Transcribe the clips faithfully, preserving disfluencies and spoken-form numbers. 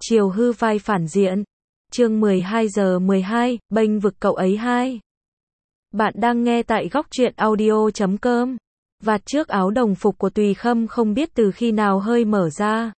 Chiều hư vai phản diện. Chương mười hai giờ mười hai, bênh vực cậu ấy hai. Bạn đang nghe tại góc truyện audio chấm com. Vạt trước áo đồng phục của Tùy Khâm không biết từ khi nào hơi mở ra.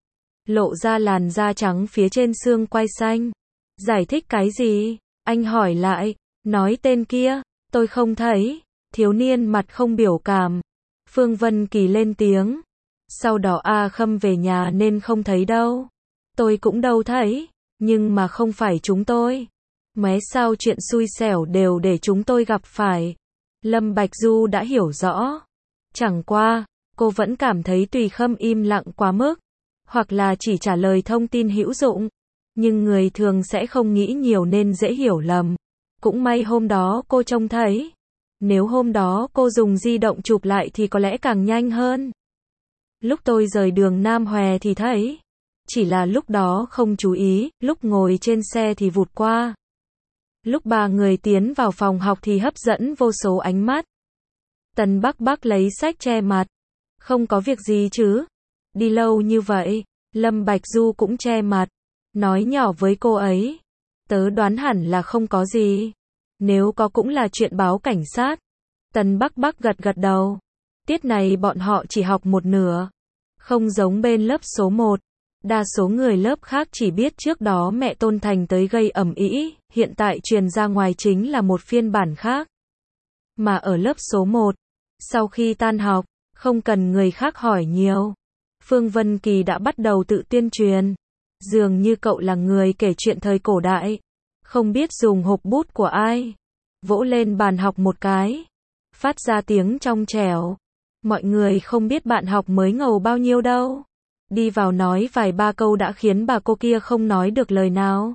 Lộ ra làn da trắng phía trên xương quai xanh. Giải thích cái gì? Anh hỏi lại. Nói tên kia. Tôi không thấy. Thiếu niên mặt không biểu cảm. Phương Vân Kỳ lên tiếng. Sau đó A Khâm về nhà nên không thấy đâu. Tôi cũng đâu thấy. Nhưng mà không phải chúng tôi. Mé sao chuyện xui xẻo đều để chúng tôi gặp phải. Lâm Bạch Du đã hiểu rõ. Chẳng qua, cô vẫn cảm thấy Tùy Khâm im lặng quá mức. Hoặc là chỉ trả lời thông tin hữu dụng. Nhưng người thường sẽ không nghĩ nhiều nên dễ hiểu lầm. Cũng may hôm đó cô trông thấy. Nếu hôm đó cô dùng di động chụp lại thì có lẽ càng nhanh hơn. Lúc tôi rời đường Nam Hòe thì thấy. Chỉ là lúc đó không chú ý, lúc ngồi trên xe thì vụt qua. Lúc ba người tiến vào phòng học thì hấp dẫn vô số ánh mắt. Tần Bắc Bắc lấy sách che mặt. Không có việc gì chứ? Đi lâu như vậy, Lâm Bạch Du cũng che mặt. Nói nhỏ với cô ấy. Tớ đoán hẳn là không có gì. Nếu có cũng là chuyện báo cảnh sát. Tần Bắc Bắc gật gật đầu. Tiết này bọn họ chỉ học một nửa. Không giống bên lớp số một. Đa số người lớp khác chỉ biết trước đó mẹ Tôn Thành tới gây ầm ĩ, hiện tại truyền ra ngoài chính là một phiên bản khác. Mà ở lớp số một, sau khi tan học, không cần người khác hỏi nhiều. Phương Vân Kỳ đã bắt đầu tự tuyên truyền. Dường như cậu là người kể chuyện thời cổ đại. Không biết dùng hộp bút của ai. Vỗ lên bàn học một cái. Phát ra tiếng trong trẻo. Mọi người không biết bạn học mới ngầu bao nhiêu đâu. Đi vào nói vài ba câu đã khiến bà cô kia không nói được lời nào.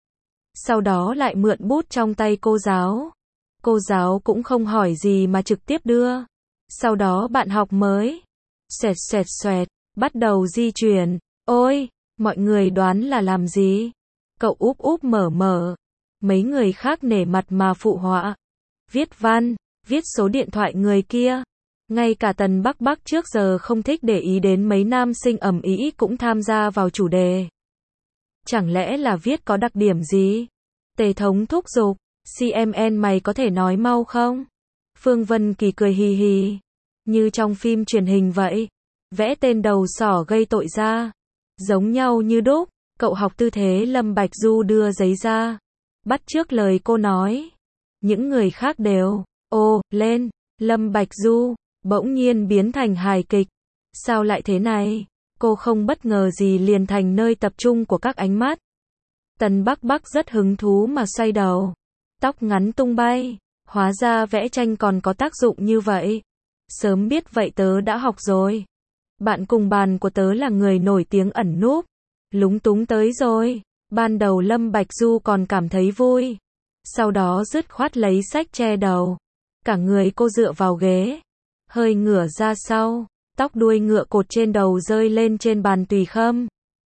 Sau đó lại mượn bút trong tay cô giáo. Cô giáo cũng không hỏi gì mà trực tiếp đưa. Sau đó bạn học mới. Xoẹt xoẹt xoẹt, bắt đầu di chuyển. Ôi, mọi người đoán là làm gì? Cậu úp úp mở mở. Mấy người khác nể mặt mà phụ họa. Viết văn, viết số điện thoại người kia. Ngay cả Tần Bắc Bắc trước giờ không thích để ý đến mấy nam sinh ầm ĩ cũng tham gia vào chủ đề. Chẳng lẽ là viết có đặc điểm gì? Tề Thống thúc giục, xê em en mày có thể nói mau không? Phương Vân Kỳ cười hì hì. Như trong phim truyền hình vậy. Vẽ tên đầu sỏ gây tội ra. Giống nhau như đúc, cậu học tư thế Lâm Bạch Du đưa giấy ra. Bắt chước lời cô nói. Những người khác đều, ô, lên, Lâm Bạch Du. Bỗng nhiên biến thành hài kịch. Sao lại thế này? Cô không bất ngờ gì liền thành nơi tập trung của các ánh mắt. Tần Bắc Bắc rất hứng thú mà xoay đầu. Tóc ngắn tung bay. Hóa ra vẽ tranh còn có tác dụng như vậy. Sớm biết vậy tớ đã học rồi. Bạn cùng bàn của tớ là người nổi tiếng ẩn núp. Lúng túng tới rồi. Ban đầu Lâm Bạch Du còn cảm thấy vui. Sau đó dứt khoát lấy sách che đầu. Cả người cô dựa vào ghế. Hơi ngửa ra sau, tóc đuôi ngựa cột trên đầu rơi lên trên bàn Tùy Khâm.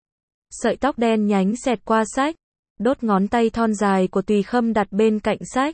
Sợi tóc đen nhánh xẹt qua sách, đốt ngón tay thon dài của Tùy Khâm đặt bên cạnh sách.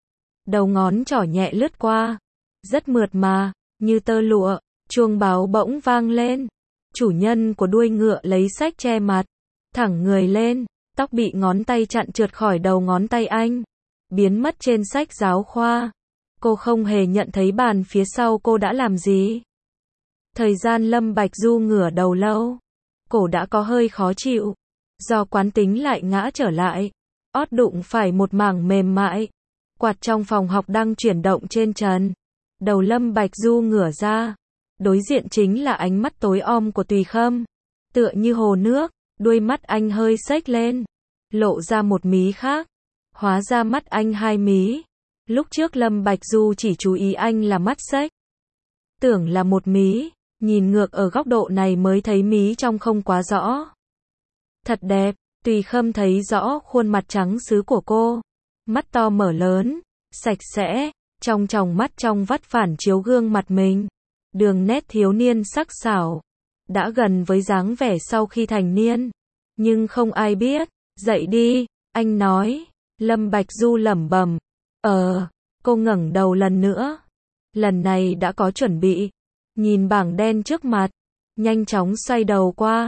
Đầu ngón trỏ nhẹ lướt qua, rất mượt mà, như tơ lụa, chuông báo bỗng vang lên. Chủ nhân của đuôi ngựa lấy sách che mặt, thẳng người lên, tóc bị ngón tay chặn trượt khỏi đầu ngón tay anh, biến mất trên sách giáo khoa. Cô không hề nhận thấy bàn phía sau cô đã làm gì. Thời gian Lâm Bạch Du ngửa đầu lâu. Cổ đã có hơi khó chịu. Do quán tính lại ngã trở lại. Ót đụng phải một mảng mềm mại. Quạt trong phòng học đang chuyển động trên trần. Đầu Lâm Bạch Du ngửa ra. Đối diện chính là ánh mắt tối om của Tùy Khâm. Tựa như hồ nước, đuôi mắt anh hơi xếch lên. Lộ ra một mí khác. Hóa ra mắt anh hai mí. Lúc trước Lâm Bạch Du chỉ chú ý anh là mắt xếch. Tưởng là một mí, nhìn ngược ở góc độ này mới thấy mí trong không quá rõ. Thật đẹp, Tùy Khâm thấy rõ khuôn mặt trắng sứ của cô. Mắt to mở lớn, sạch sẽ, trong tròng mắt trong vắt phản chiếu gương mặt mình. Đường nét thiếu niên sắc sảo. Đã gần với dáng vẻ sau khi thành niên. Nhưng không ai biết. Dậy đi, anh nói. Lâm Bạch Du lẩm bẩm. Ờ, cô ngẩng đầu lần nữa. Lần này đã có chuẩn bị. Nhìn bảng đen trước mặt. Nhanh chóng xoay đầu qua.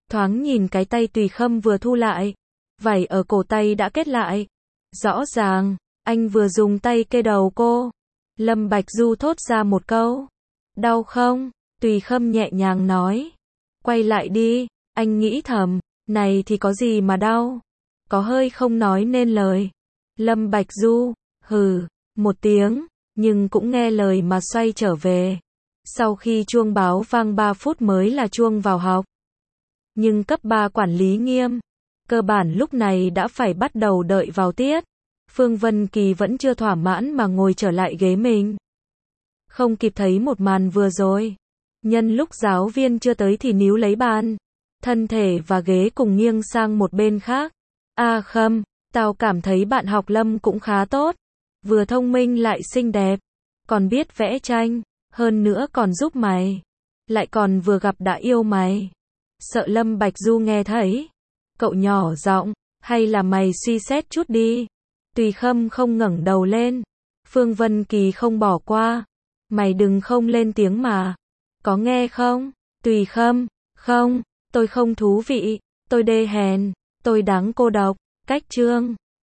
thoáng nhìn cái tay Tùy Khâm vừa thu lại. Vảy ở cổ tay đã kết lại. Rõ ràng, anh vừa dùng tay kê đầu cô. Lâm Bạch Du thốt ra một câu. Đau không? Tùy Khâm nhẹ nhàng nói. Quay lại đi, anh nghĩ thầm, này thì có gì mà đau? Có hơi không nói nên lời. Lâm Bạch Du, hừ, một tiếng, nhưng cũng nghe lời mà xoay trở về. Sau khi chuông báo vang ba phút mới là chuông vào học. Nhưng cấp ba quản lý nghiêm. Cơ bản lúc này đã phải bắt đầu đợi vào tiết. Phương Vân Kỳ vẫn chưa thỏa mãn mà ngồi trở lại ghế mình. Không kịp thấy một màn vừa rồi. Nhân lúc giáo viên chưa tới thì níu lấy bàn. Thân thể và ghế cùng nghiêng sang một bên khác. A Khâm, tao cảm thấy bạn học Lâm cũng khá tốt. Vừa thông minh lại xinh đẹp. Còn biết vẽ tranh. Hơn nữa còn giúp mày. Lại còn vừa gặp đã yêu mày. Sợ Lâm Bạch Du nghe thấy. Cậu nhỏ giọng, hay là mày suy xét chút đi. Tùy Khâm không ngẩng đầu lên. Phương Vân Kỳ không bỏ qua. Mày đừng không lên tiếng mà. Có nghe không? Tùy Khâm, không, tôi không thú vị. Tôi đê hèn. Tôi đáng cô độc. Cách chương.